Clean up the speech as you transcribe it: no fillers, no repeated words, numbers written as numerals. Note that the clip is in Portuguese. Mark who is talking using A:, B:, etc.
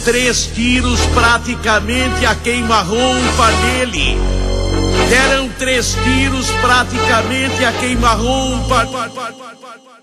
A: 3 tiros praticamente a queima-roupa nele. Deram 3 tiros praticamente a queima-roupa.